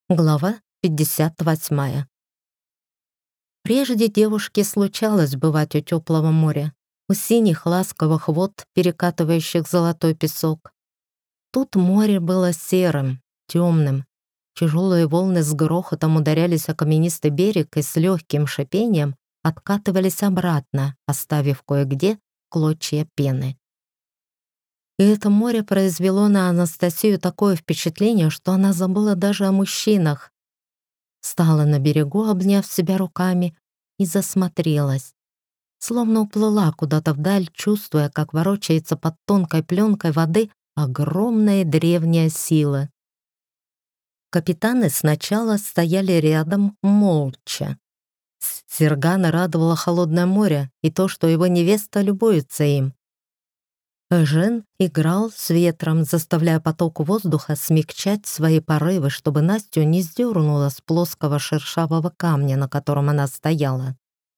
Глава 58. Прежде девушке случалось бывать у теплого моря, у синих ласковых вод, перекатывающих золотой песок. Тут море было серым, темным. Тяжелые волны с грохотом ударялись о каменистый берег и с легким шипением откатывались обратно, оставив кое-где клочья пены. И это море произвело на Анастасию такое впечатление, что она забыла даже о мужчинах. Стала на берегу, обняв себя руками, и засмотрелась. Словно уплыла куда-то вдаль, чувствуя, как ворочается под тонкой пленкой воды огромная древняя сила. Капитаны сначала стояли рядом молча. Сергана радовало холодное море и то, что его невеста любуется им. Эжен играл с ветром, заставляя поток воздуха смягчать свои порывы, чтобы Настю не сдернуло с плоского шершавого камня, на котором она стояла.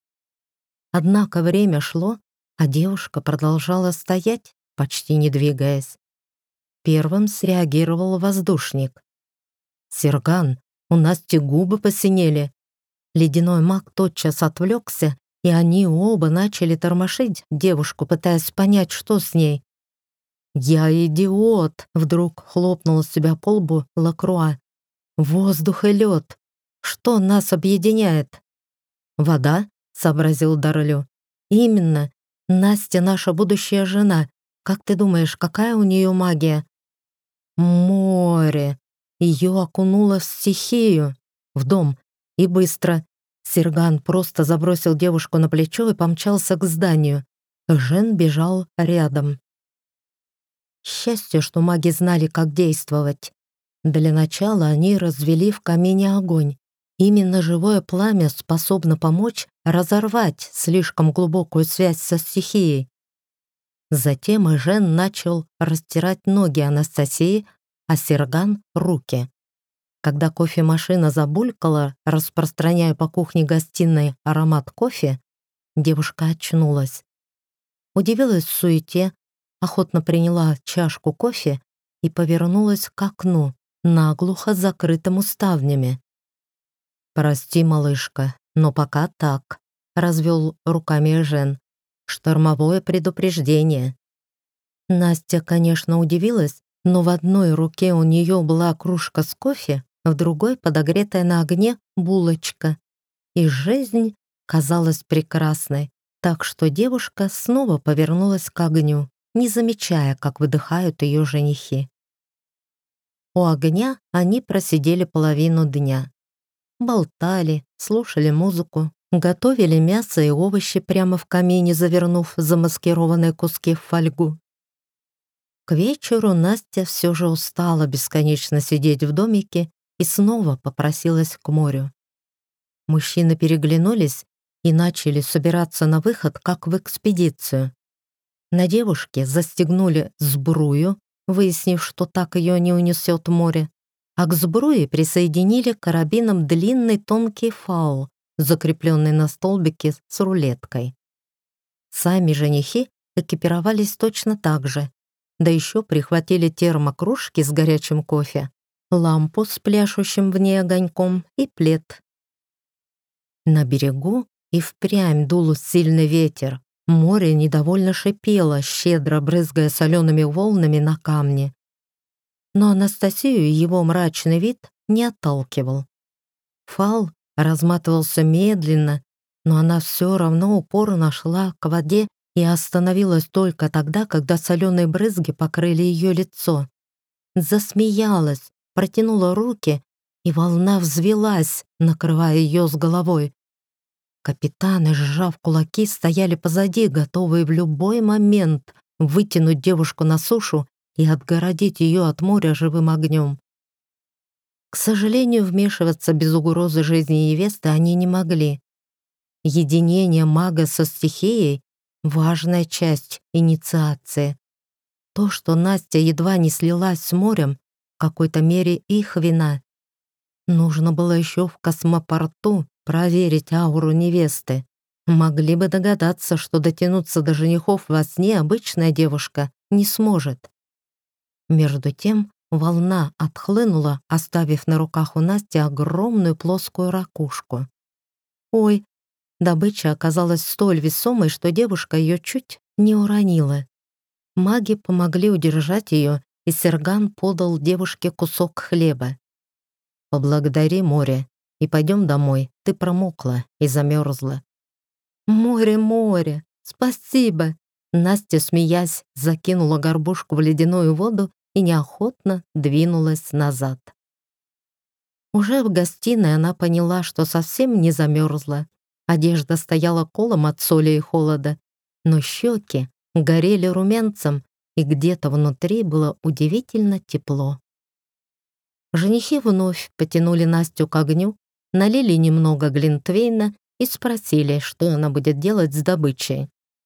Однако время шло, а девушка продолжала стоять, почти не двигаясь. Первым среагировал воздушник. «Серган, у Насти губы посинели». Ледяной маг тотчас отвлекся, и они оба начали тормошить девушку, пытаясь понять, что с ней. «Я идиот!» — вдруг хлопнул себя по лбу Лакруа. «Воздух и лед! Что нас объединяет?» «Вода?» — сообразил Дарлю. «Именно! Настя наша будущая жена. Как ты думаешь, какая у нее магия?» «Море!» Ее окунуло в стихию, в дом. И быстро. Серган просто забросил девушку на плечо и помчался к зданию. Жен бежал рядом. Счастье, что маги знали, как действовать. Для начала они развели в камине огонь. Именно живое пламя способно помочь разорвать слишком глубокую связь со стихией. Затем Эжен начал растирать ноги Анастасии, а Серган — руки. Когда кофемашина забулькала, распространяя по кухне-гостиной аромат кофе, девушка очнулась. Удивилась в суете, охотно приняла чашку кофе и повернулась к окну, наглухо закрытому ставнями. «Прости, малышка, но пока так», — развел руками Эжен. «Штормовое предупреждение». Настя, конечно, удивилась, но в одной руке у нее была кружка с кофе, в другой подогретая на огне булочка. И жизнь казалась прекрасной, так что девушка снова повернулась к огню, не замечая, как выдыхают ее женихи. У огня они просидели половину дня. Болтали, слушали музыку, готовили мясо и овощи прямо в камине, завернув замаскированные куски в фольгу. К вечеру Настя все же устала бесконечно сидеть в домике и снова попросилась к морю. Мужчины переглянулись и начали собираться на выход, как в экспедицию. На девушке застегнули сбрую, выяснив, что так ее не унесет море, а к сбруе присоединили карабином длинный тонкий фаул, закрепленный на столбике с рулеткой. Сами женихи экипировались точно так же, да еще прихватили термокружки с горячим кофе, лампу с пляшущим в ней огоньком и плед. На берегу и впрямь дул сильный ветер. Море недовольно шипело, щедро брызгая солеными волнами на камни. Но Анастасию его мрачный вид не отталкивал. Фал разматывался медленно, но она все равно упорно шла к воде и остановилась только тогда, когда соленые брызги покрыли ее лицо. Засмеялась, протянула руки, и волна взвелась, накрывая ее с головой. Капитаны, сжав кулаки, стояли позади, готовые в любой момент вытянуть девушку на сушу и отгородить ее от моря живым огнем. К сожалению, вмешиваться без угрозы жизни невесты они не могли. Единение мага со стихией — важная часть инициации. То, что Настя едва не слилась с морем, в какой-то мере их вина. Нужно было еще в космопорту проверить ауру невесты. Могли бы догадаться, что дотянуться до женихов во сне обычная девушка не сможет. Между тем волна отхлынула, оставив на руках у Насти огромную плоскую ракушку. Ой, добыча оказалась столь весомой, что девушка ее чуть не уронила. Маги помогли удержать ее, и Серган подал девушке кусок хлеба. «Поблагодари море и пойдем домой, ты промокла и замерзла». «Море, море, спасибо!» Настя, смеясь, закинула горбушку в ледяную воду и неохотно двинулась назад. Уже в гостиной она поняла, что совсем не замерзла. Одежда стояла колом от соли и холода, но щеки горели румянцем, и где-то внутри было удивительно тепло. Женихи вновь потянули Настю к огню, налили немного глинтвейна и спросили, что она будет делать с добычей.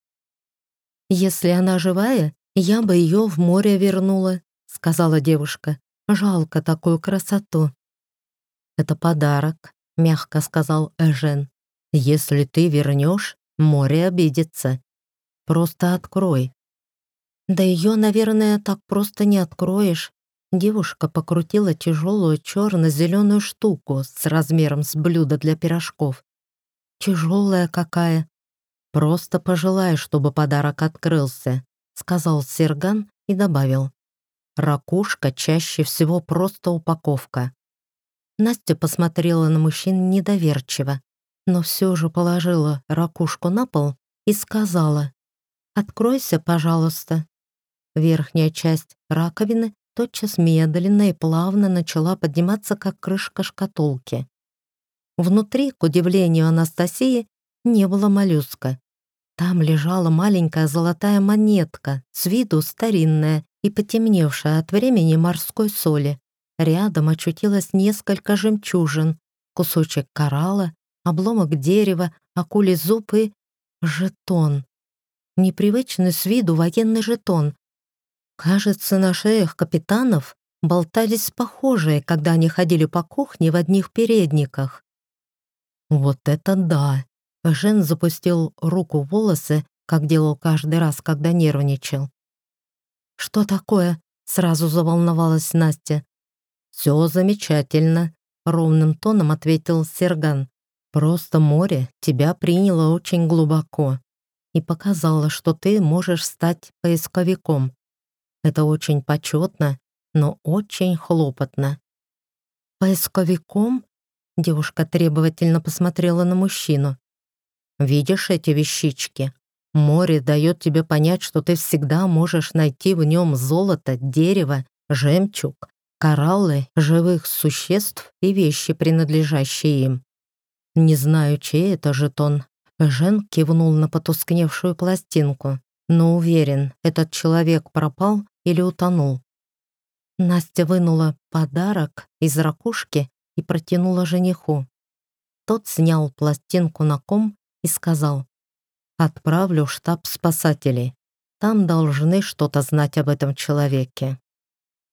«Если она живая, я бы ее в море вернула», — сказала девушка. «Жалко такую красоту». «Это подарок», — мягко сказал Эжен. «Если ты вернешь, море обидится. Просто открой». «Да ее, наверное, так просто не откроешь». Девушка покрутила тяжелую черно-зеленую штуку с размером с блюдо для пирожков. «Тяжелая какая!» «Просто пожелай, чтобы подарок открылся», — сказал Серган и добавил. «Ракушка чаще всего просто упаковка». Настя посмотрела на мужчин недоверчиво, но все же положила ракушку на пол и сказала: «Откройся, пожалуйста». Верхняя часть раковины тотчас медленно и плавно начала подниматься, как крышка шкатулки. Внутри, к удивлению Анастасии, не было моллюска. Там лежала маленькая золотая монетка, с виду старинная и потемневшая от времени морской соли. Рядом очутилось несколько жемчужин, кусочек коралла, обломок дерева, акулий зуб и жетон. Непривычный с виду военный жетон. Кажется, на шеях капитанов болтались похожие, когда они ходили по кухне в одних передниках. «Вот это да!» Жен запустил руку в волосы, как делал каждый раз, когда нервничал. «Что такое?» — сразу заволновалась Настя. «Все замечательно», — ровным тоном ответил Серган. «Просто море тебя приняло очень глубоко и показало, что ты можешь стать поисковиком. Это очень почетно, но очень хлопотно». «Поисковиком?» — девушка требовательно посмотрела на мужчину. «Видишь эти вещички? Море дает тебе понять, что ты всегда можешь найти в нем золото, дерево, жемчуг, кораллы, живых существ и вещи, принадлежащие им. Не знаю, чей это жетон». Жен кивнул на потускневшую пластинку, но уверен, этот человек пропал или утонул. Настя вынула подарок из ракушки и протянула жениху. Тот снял пластинку на ком и сказал: «Отправлю в штаб спасателей. Там должны что-то знать об этом человеке».